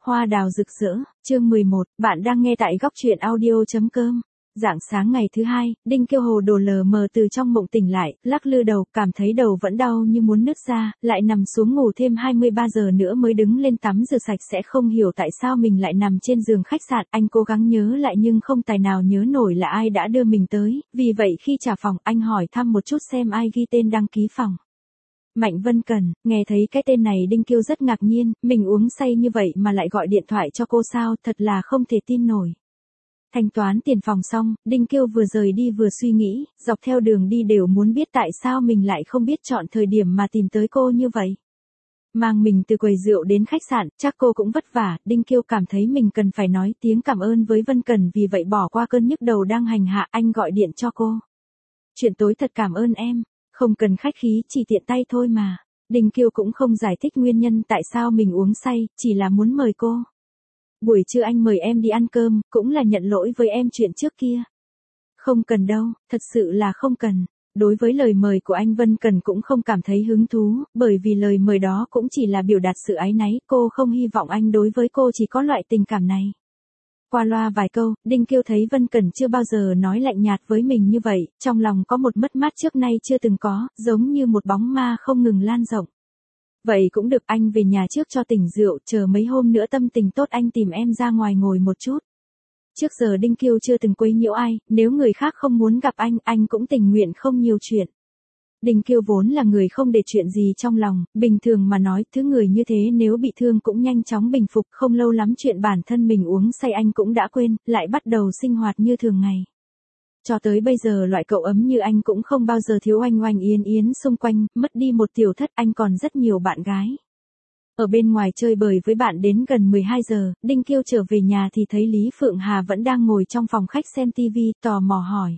Hoa đào rực rỡ, chương 11, bạn đang nghe tại góc truyện audio.com. Rạng sáng ngày thứ hai, Đinh Kiêu hồ đồ lờ mờ từ trong mộng tỉnh lại, lắc lư đầu, cảm thấy đầu vẫn đau như muốn nứt ra, lại nằm xuống ngủ thêm 23 giờ nữa mới đứng lên tắm rửa sạch. Sẽ không hiểu tại sao mình lại nằm trên giường khách sạn, anh cố gắng nhớ lại nhưng không tài nào nhớ nổi là ai đã đưa mình tới, vì vậy khi trả phòng, anh hỏi thăm một chút xem ai ghi tên đăng ký phòng. Mạnh Vân Cần. Nghe thấy cái tên này Đinh Kiêu rất ngạc nhiên, mình uống say như vậy mà lại gọi điện thoại cho cô sao, thật là không thể tin nổi. Thanh toán tiền phòng xong, Đinh Kiêu vừa rời đi vừa suy nghĩ, dọc theo đường đi đều muốn biết tại sao mình lại không biết chọn thời điểm mà tìm tới cô như vậy. Mang mình từ quầy rượu đến khách sạn, chắc cô cũng vất vả, Đinh Kiêu cảm thấy mình cần phải nói tiếng cảm ơn với Vân Cần, vì vậy bỏ qua cơn nhức đầu đang hành hạ, anh gọi điện cho cô. Chuyện tối thật cảm ơn em. Không cần khách khí, chỉ tiện tay thôi mà. Đinh Kiêu cũng không giải thích nguyên nhân tại sao mình uống say, chỉ là muốn mời cô. Buổi trưa anh mời em đi ăn cơm, cũng là nhận lỗi với em chuyện trước kia. Không cần đâu, thật sự là không cần. Đối với lời mời của anh, Vân Cần cũng không cảm thấy hứng thú, bởi vì lời mời đó cũng chỉ là biểu đạt sự áy náy, cô không hy vọng anh đối với cô chỉ có loại tình cảm này. Qua loa vài câu, Đinh Kiêu thấy Vân Cần chưa bao giờ nói lạnh nhạt với mình như vậy, trong lòng có một mất mát trước nay chưa từng có, giống như một bóng ma không ngừng lan rộng. Vậy cũng được, anh về nhà trước cho tỉnh rượu, chờ mấy hôm nữa tâm tình tốt anh tìm em ra ngoài ngồi một chút. Trước giờ Đinh Kiêu chưa từng quấy nhiễu ai, nếu người khác không muốn gặp anh cũng tình nguyện không nhiều chuyện. Đinh Kiêu vốn là người không để chuyện gì trong lòng, bình thường mà nói, thứ người như thế nếu bị thương cũng nhanh chóng bình phục, không lâu lắm chuyện bản thân mình uống say anh cũng đã quên, lại bắt đầu sinh hoạt như thường ngày. Cho tới bây giờ loại cậu ấm như anh cũng không bao giờ thiếu oanh oanh yến yến xung quanh, mất đi một tiểu thất, anh còn rất nhiều bạn gái. Ở bên ngoài chơi bời với bạn đến gần 12 giờ, Đinh Kiêu trở về nhà thì thấy Lý Phượng Hà vẫn đang ngồi trong phòng khách xem tivi, tò mò hỏi.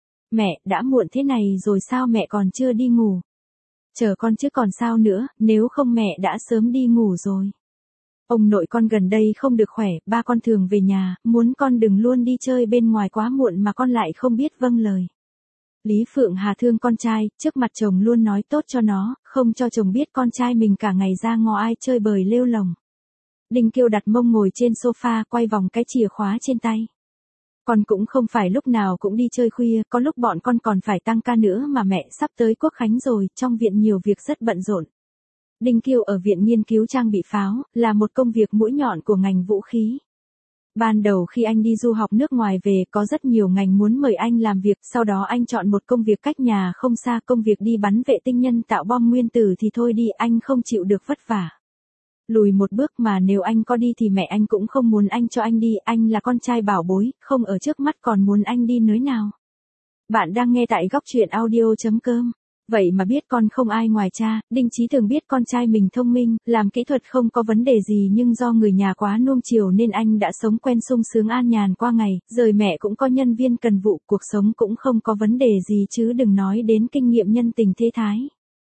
Mẹ, đã muộn thế này rồi sao mẹ còn chưa đi ngủ? Chờ con chứ còn sao nữa, nếu không mẹ đã sớm đi ngủ rồi. Ông nội con gần đây không được khỏe, ba con thường về nhà, muốn con đừng luôn đi chơi bên ngoài quá muộn mà con lại không biết vâng lời. Lý Phượng Hà thương con trai, trước mặt chồng luôn nói tốt cho nó, không cho chồng biết con trai mình cả ngày ra ngó ai chơi bời lêu lồng. Đinh Kiêu đặt mông ngồi trên sofa, quay vòng cái chìa khóa trên tay. Con cũng không phải lúc nào cũng đi chơi khuya, có lúc bọn con còn phải tăng ca nữa mà mẹ, sắp tới Quốc Khánh rồi, trong viện nhiều việc rất bận rộn. Đinh Kiêu ở viện nghiên cứu trang bị pháo, là một công việc mũi nhọn của ngành vũ khí. Ban đầu khi anh đi du học nước ngoài về, có rất nhiều ngành muốn mời anh làm việc, sau đó anh chọn một công việc cách nhà không xa, công việc đi bắn vệ tinh nhân tạo bom nguyên tử thì thôi đi, anh không chịu được vất vả. Lùi một bước mà nếu anh có đi thì mẹ anh cũng không muốn anh cho anh đi, anh là con trai bảo bối, không ở trước mắt còn muốn anh đi nới nào. Bạn đang nghe tại góc truyện audio.com. Vậy mà biết con không ai ngoài cha, Đinh Chí Thường biết con trai mình thông minh, làm kỹ thuật không có vấn đề gì nhưng do người nhà quá nuông chiều nên anh đã sống quen sung sướng an nhàn qua ngày, rời mẹ cũng có nhân viên cần vụ, cuộc sống cũng không có vấn đề gì chứ đừng nói đến kinh nghiệm nhân tình thế thái.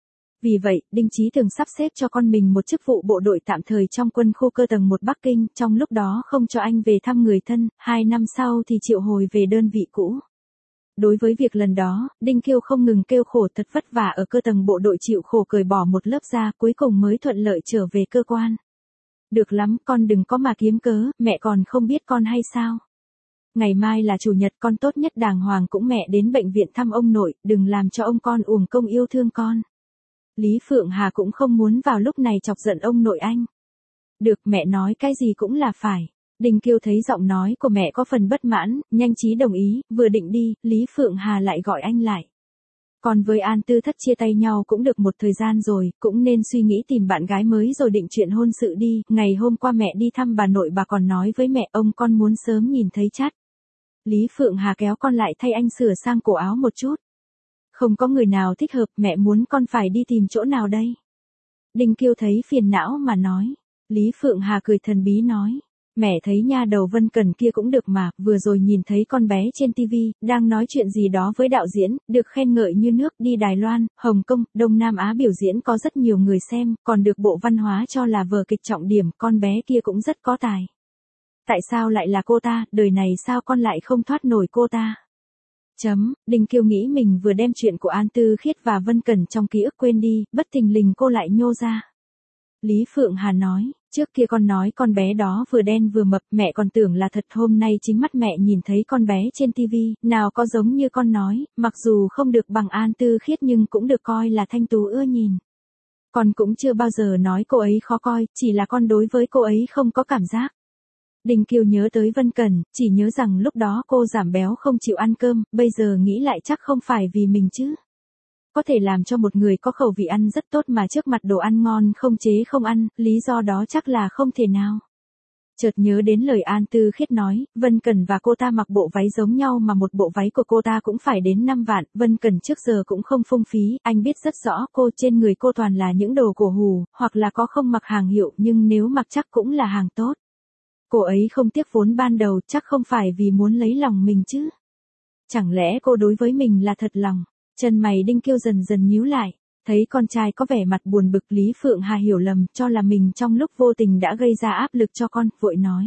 Vì vậy, Đinh Chí Thường sắp xếp cho con mình một chức vụ bộ đội tạm thời trong quân khu cơ tầng 1 Bắc Kinh, trong lúc đó không cho anh về thăm người thân, 2 năm sau thì triệu hồi về đơn vị cũ. Đối với việc lần đó, Đinh Kiêu không ngừng kêu khổ, thật vất vả ở cơ tầng bộ đội chịu khổ cởi bỏ một lớp da, cuối cùng mới thuận lợi trở về cơ quan. Được lắm, con đừng có mà kiếm cớ, mẹ còn không biết con hay sao? Ngày mai là chủ nhật, con tốt nhất đàng hoàng cũng mẹ đến bệnh viện thăm ông nội, đừng làm cho ông con uổng công yêu thương con. Lý Phượng Hà cũng không muốn vào lúc này chọc giận ông nội anh. Được, mẹ nói cái gì cũng là phải. Đinh Kiêu thấy giọng nói của mẹ có phần bất mãn, nhanh trí đồng ý, vừa định đi, Lý Phượng Hà lại gọi anh lại. Còn với An Tư Thất chia tay nhau cũng được một thời gian rồi, cũng nên suy nghĩ tìm bạn gái mới rồi định chuyện hôn sự đi, ngày hôm qua mẹ đi thăm bà nội bà còn nói với mẹ ông con muốn sớm nhìn thấy chắt. Lý Phượng Hà kéo con lại thay anh sửa sang cổ áo một chút. Không có người nào thích hợp, mẹ muốn con phải đi tìm chỗ nào đây? Đinh Kiêu thấy phiền não mà nói. Lý Phượng Hà cười thần bí nói. Mẹ thấy nha đầu Vân Cần kia cũng được mà, vừa rồi nhìn thấy con bé trên tivi, đang nói chuyện gì đó với đạo diễn, được khen ngợi như nước, đi Đài Loan, Hồng Kông, Đông Nam Á biểu diễn có rất nhiều người xem, còn được Bộ Văn hóa cho là vở kịch trọng điểm, con bé kia cũng rất có tài. Tại sao lại là cô ta, đời này sao con lại không thoát nổi cô ta? Đinh Kiêu nghĩ mình vừa đem chuyện của An Tư Khiết và Vân Cẩn trong ký ức quên đi, bất thình lình cô lại nhô ra. Lý Phượng Hà nói, Trước kia con nói con bé đó vừa đen vừa mập, mẹ còn tưởng là thật, hôm nay chính mắt mẹ nhìn thấy con bé trên tivi, nào có giống như con nói, mặc dù không được bằng An Tư Khiết nhưng cũng được coi là thanh tú ưa nhìn. Con cũng chưa bao giờ nói cô ấy khó coi, chỉ là con đối với cô ấy không có cảm giác. Đinh Kiều nhớ tới Vân Cẩn, chỉ nhớ rằng lúc đó cô giảm béo không chịu ăn cơm, bây giờ nghĩ lại chắc không phải vì mình chứ. Có thể làm cho một người có khẩu vị ăn rất tốt mà trước mặt đồ ăn ngon không chế không ăn, lý do đó chắc là không thể nào. Chợt nhớ đến lời An Tư Khiết nói, Vân Cẩn và cô ta mặc bộ váy giống nhau mà một bộ váy của cô ta cũng phải đến 5 vạn, Vân Cẩn trước giờ cũng không phung phí, anh biết rất rõ cô trên người cô toàn là những đồ cổ hủ, hoặc là có không mặc hàng hiệu nhưng nếu mặc chắc cũng là hàng tốt. Cô ấy không tiếc vốn ban đầu chắc không phải vì muốn lấy lòng mình chứ. Chẳng lẽ cô đối với mình là thật lòng? Chân mày Đinh Kiêu dần dần nhíu lại, thấy con trai có vẻ mặt buồn bực, Lý Phượng Hà hiểu lầm, cho là mình trong lúc vô tình đã gây ra áp lực cho con, vội nói.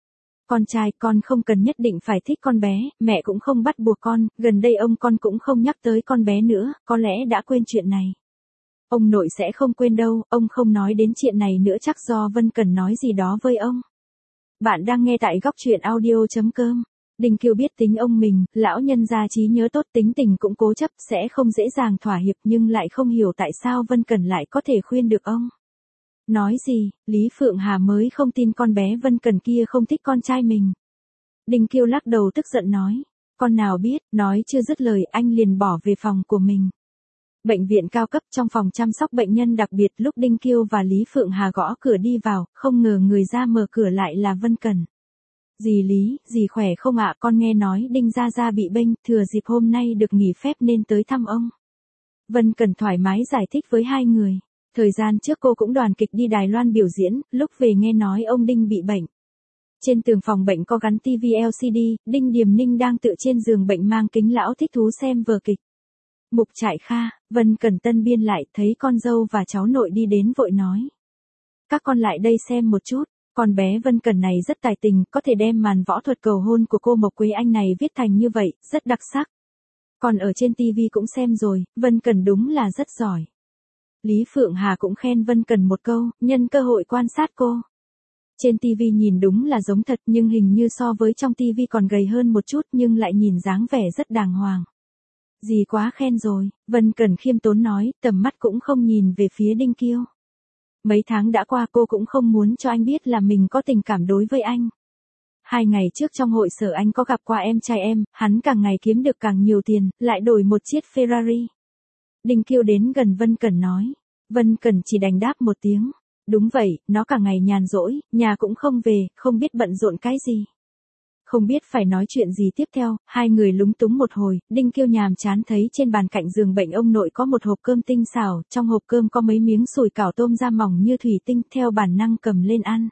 Con trai, con không cần nhất định phải thích con bé, mẹ cũng không bắt buộc con, gần đây ông con cũng không nhắc tới con bé nữa, có lẽ đã quên chuyện này. Ông nội sẽ không quên đâu, ông không nói đến chuyện này nữa chắc do Vân Cẩn nói gì đó với ông. Bạn đang nghe tại góc truyện audio.com. Đinh Kiều biết tính ông mình, lão nhân gia trí nhớ tốt, tính tình cũng cố chấp, sẽ không dễ dàng thỏa hiệp, nhưng lại không hiểu tại sao Vân Cẩn lại có thể khuyên được ông. Nói gì, Lý Phượng Hà mới không tin con bé Vân Cẩn kia không thích con trai mình. Đinh Kiều lắc đầu tức giận nói, con nào biết, nói chưa dứt lời anh liền bỏ về phòng của mình. Bệnh viện cao cấp, trong phòng chăm sóc bệnh nhân đặc biệt, lúc Đinh Kiều và Lý Phượng Hà gõ cửa đi vào, không ngờ người ra mở cửa lại là Vân Cẩn. Dì Lý, dì khỏe không ạ? Con nghe nói Đinh Gia Gia bị bênh, thừa dịp hôm nay được nghỉ phép nên tới thăm ông. Vân Cẩn thoải mái giải thích với hai người. Thời gian trước cô cũng đoàn kịch đi Đài Loan biểu diễn, lúc về nghe nói ông Đinh bị bệnh. Trên tường phòng bệnh có gắn TV LCD, Đinh Điềm Ninh đang tựa trên giường bệnh mang kính lão thích thú xem vở kịch. Mục Trại Kha, Vân Cẩn tân biên lại, thấy con dâu và cháu nội đi đến vội nói. Các con lại đây xem một chút. Con bé Vân Cẩn này rất tài tình, có thể đem màn võ thuật cầu hôn của cô Mộc Quế Anh này viết thành như vậy, rất đặc sắc. Còn ở trên TV cũng xem rồi, Vân Cẩn đúng là rất giỏi. Lý Phượng Hà cũng khen Vân Cẩn một câu, nhân cơ hội quan sát cô. Trên TV nhìn đúng là giống thật nhưng hình như so với trong TV còn gầy hơn một chút nhưng lại nhìn dáng vẻ rất đàng hoàng. Dì quá khen rồi, Vân Cẩn khiêm tốn nói, tầm mắt cũng không nhìn về phía Đinh Kiêu. Mấy tháng đã qua cô cũng không muốn cho anh biết là mình có tình cảm đối với anh. 2 ngày trước trong hội sở anh có gặp qua em trai em, hắn càng ngày kiếm được càng nhiều tiền, lại đổi một chiếc Ferrari. Đinh Kiêu đến gần Vân Cẩn nói. Vân Cẩn chỉ đành đáp một tiếng. Đúng vậy, nó cả ngày nhàn rỗi, nhà cũng không về, không biết bận rộn cái gì. Không biết phải nói chuyện gì tiếp theo, hai người lúng túng một hồi, Đinh Kiêu nhàm chán thấy trên bàn cạnh giường bệnh ông nội có một hộp cơm tinh xảo, trong hộp cơm có mấy miếng sủi cảo tôm da mỏng như thủy tinh, theo bản năng cầm lên ăn.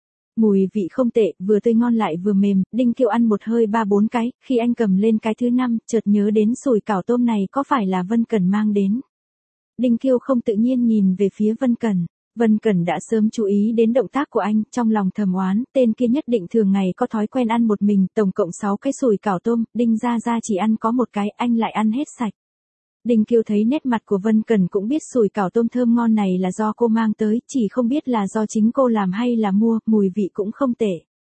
Mùi vị không tệ, vừa tươi ngon lại vừa mềm, Đinh Kiêu ăn một hơi 3-4 cái, khi anh cầm lên cái thứ 5, chợt nhớ đến sủi cảo tôm này có phải là Vân Cẩn mang đến. Đinh Kiêu không tự nhiên nhìn về phía Vân Cẩn. Vân Cẩn đã sớm chú ý đến động tác của anh, trong lòng thầm oán, tên kia nhất định thường ngày có thói quen ăn một mình, tổng cộng 6 cái sủi cảo tôm, Đinh Gia Gia chỉ ăn có một cái, anh lại ăn hết sạch. Đinh Kiêu thấy nét mặt của Vân Cẩn cũng biết sủi cảo tôm thơm ngon này là do cô mang tới, chỉ không biết là do chính cô làm hay là mua, mùi vị cũng không tệ.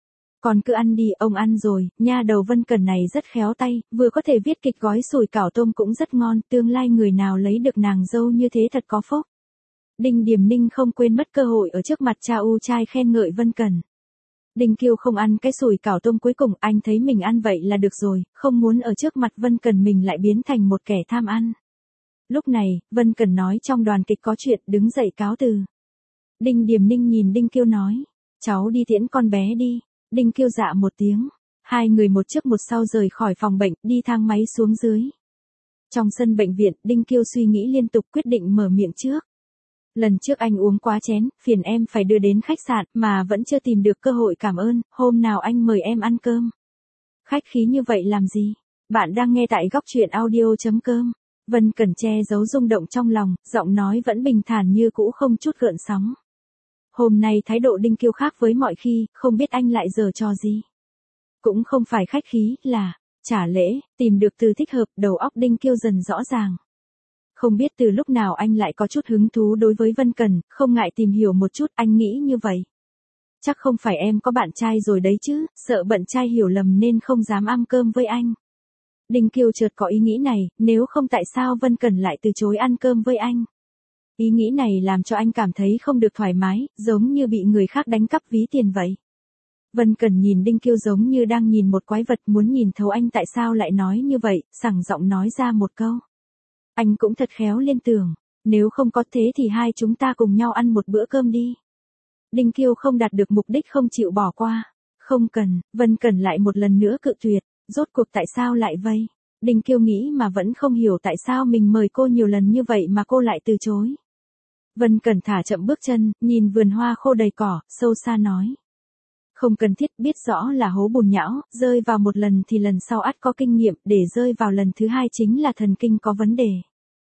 Còn cứ ăn đi, ông ăn rồi, nha đầu Vân Cẩn này rất khéo tay, vừa có thể viết kịch gói sủi cảo tôm cũng rất ngon, tương lai người nào lấy được nàng dâu như thế thật có phúc. Đinh Điềm Ninh không quên mất cơ hội ở trước mặt cha u trai khen ngợi Vân Cẩn. Đinh Kiêu không ăn cái sủi cảo tôm cuối cùng, anh thấy mình ăn vậy là được rồi, không muốn ở trước mặt Vân Cẩn mình lại biến thành một kẻ tham ăn. Lúc này, Vân Cẩn nói trong đoàn kịch có chuyện, đứng dậy cáo từ. Đinh Điềm Ninh nhìn Đinh Kiêu nói, cháu đi tiễn con bé đi. Đinh Kiêu dạ một tiếng. Hai người một trước một sau rời khỏi phòng bệnh, đi thang máy xuống dưới. Trong sân bệnh viện, Đinh Kiêu suy nghĩ liên tục quyết định mở miệng trước. Lần trước anh uống quá chén, phiền em phải đưa đến khách sạn, mà vẫn chưa tìm được cơ hội cảm ơn, hôm nào anh mời em ăn cơm. Khách khí như vậy làm gì? Bạn đang nghe tại góc truyện audio.com. Vân Cẩn che giấu rung động trong lòng, giọng nói vẫn bình thản như cũ không chút gợn sóng. Hôm nay thái độ Đinh Kiêu khác với mọi khi, không biết anh lại giở trò gì. Cũng không phải khách khí, là trả lễ, tìm được từ thích hợp, đầu óc Đinh Kiêu dần rõ ràng. Không biết từ lúc nào anh lại có chút hứng thú đối với Vân Cẩn, không ngại tìm hiểu một chút, anh nghĩ như vậy. chắc không phải em có bạn trai rồi đấy chứ, sợ bận trai hiểu lầm nên không dám ăn cơm với anh. Đinh Kiêu chợt có ý nghĩ này, nếu không tại sao Vân Cẩn lại từ chối ăn cơm với anh. Ý nghĩ này làm cho anh cảm thấy không được thoải mái, giống như bị người khác đánh cắp ví tiền vậy. Vân Cẩn nhìn Đinh Kiêu giống như đang nhìn một quái vật, muốn nhìn thấu anh tại sao lại nói như vậy, sảng giọng nói ra một câu. Anh cũng thật khéo liên tưởng, nếu không có thế thì hai chúng ta cùng nhau ăn một bữa cơm đi. Đinh Kiêu không đạt được mục đích không chịu bỏ qua. Không cần, Vân Cẩn lại một lần nữa cự tuyệt, rốt cuộc tại sao lại vậy? Đinh Kiêu nghĩ mà vẫn không hiểu tại sao mình mời cô nhiều lần như vậy mà cô lại từ chối. Vân Cẩn thả chậm bước chân, nhìn vườn hoa khô đầy cỏ, sâu xa nói. Không cần thiết, biết rõ là hố bùn nhão, rơi vào một lần thì lần sau ắt có kinh nghiệm, để rơi vào lần thứ hai chính là thần kinh có vấn đề.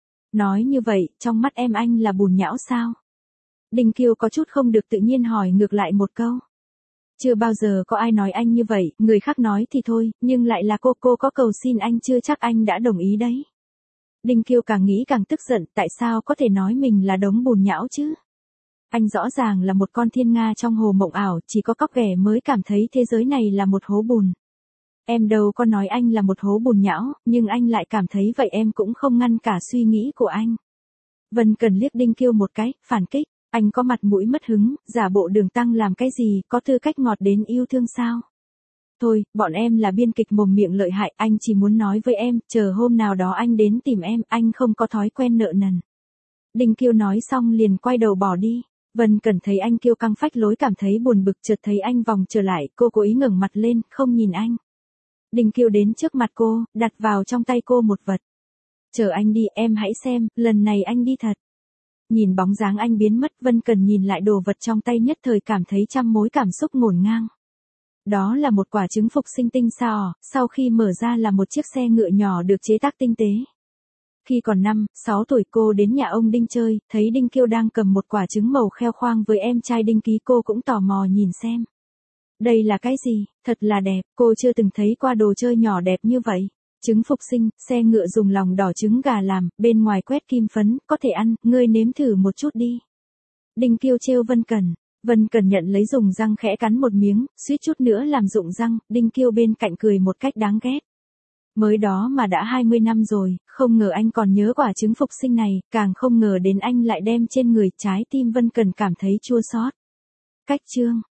Nói như vậy, trong mắt em anh là bùn nhão sao? Đinh Kiêu có chút không được tự nhiên hỏi ngược lại một câu. Chưa bao giờ có ai nói anh như vậy, người khác nói thì thôi, nhưng lại là cô có cầu xin anh chưa chắc anh đã đồng ý đấy. Đinh Kiêu càng nghĩ càng tức giận, tại sao có thể nói mình là đống bùn nhão chứ? Anh rõ ràng là một con thiên nga trong hồ mộng ảo, chỉ có cóc ghẻ mới cảm thấy thế giới này là một hố bùn. Em đâu có nói anh là một hố bùn nhão, nhưng anh lại cảm thấy vậy, em cũng không ngăn cả suy nghĩ của anh. Vân Cẩn liếc Đinh Kiêu một cái, phản kích, anh có mặt mũi mất hứng, giả bộ đường tăng làm cái gì, có tư cách ngọt đến yêu thương sao? Thôi, bọn em là biên kịch mồm miệng lợi hại, anh chỉ muốn nói với em, chờ hôm nào đó anh đến tìm em, anh không có thói quen nợ nần. Đinh Kiêu nói xong liền quay đầu bỏ đi. Vân Cẩn thấy anh kiêu căng phách lối cảm thấy buồn bực, chợt thấy anh vòng trở lại, cô cố ý ngẩng mặt lên, không nhìn anh. Đinh Kiêu đến trước mặt cô, đặt vào trong tay cô một vật. Chờ anh đi, em hãy xem, lần này anh đi thật. Nhìn bóng dáng anh biến mất, Vân Cẩn nhìn lại đồ vật trong tay nhất thời cảm thấy trăm mối cảm xúc ngổn ngang. Đó là một quả trứng phục sinh tinh xảo, sau khi mở ra là một chiếc xe ngựa nhỏ được chế tác tinh tế. Khi còn 5-6 tuổi cô đến nhà ông Đinh chơi, thấy Đinh Kiêu đang cầm một quả trứng màu kheo khoang với em trai Đinh Ký, cô cũng tò mò nhìn xem. Đây là cái gì, thật là đẹp, cô chưa từng thấy qua đồ chơi nhỏ đẹp như vậy. Trứng phục sinh, xe ngựa dùng lòng đỏ trứng gà làm, bên ngoài quét kim phấn, có thể ăn, ngươi nếm thử một chút đi. Đinh Kiêu trêu Vân Cẩn. Vân Cẩn nhận lấy dùng răng khẽ cắn một miếng, suýt chút nữa làm rụng răng, Đinh Kiêu bên cạnh cười một cách đáng ghét. Mới đó mà đã 20 năm rồi, không ngờ anh còn nhớ quả trứng phục sinh này, càng không ngờ đến anh lại đem trên người, trái tim Vân Cẩn cảm thấy chua xót. Cách chương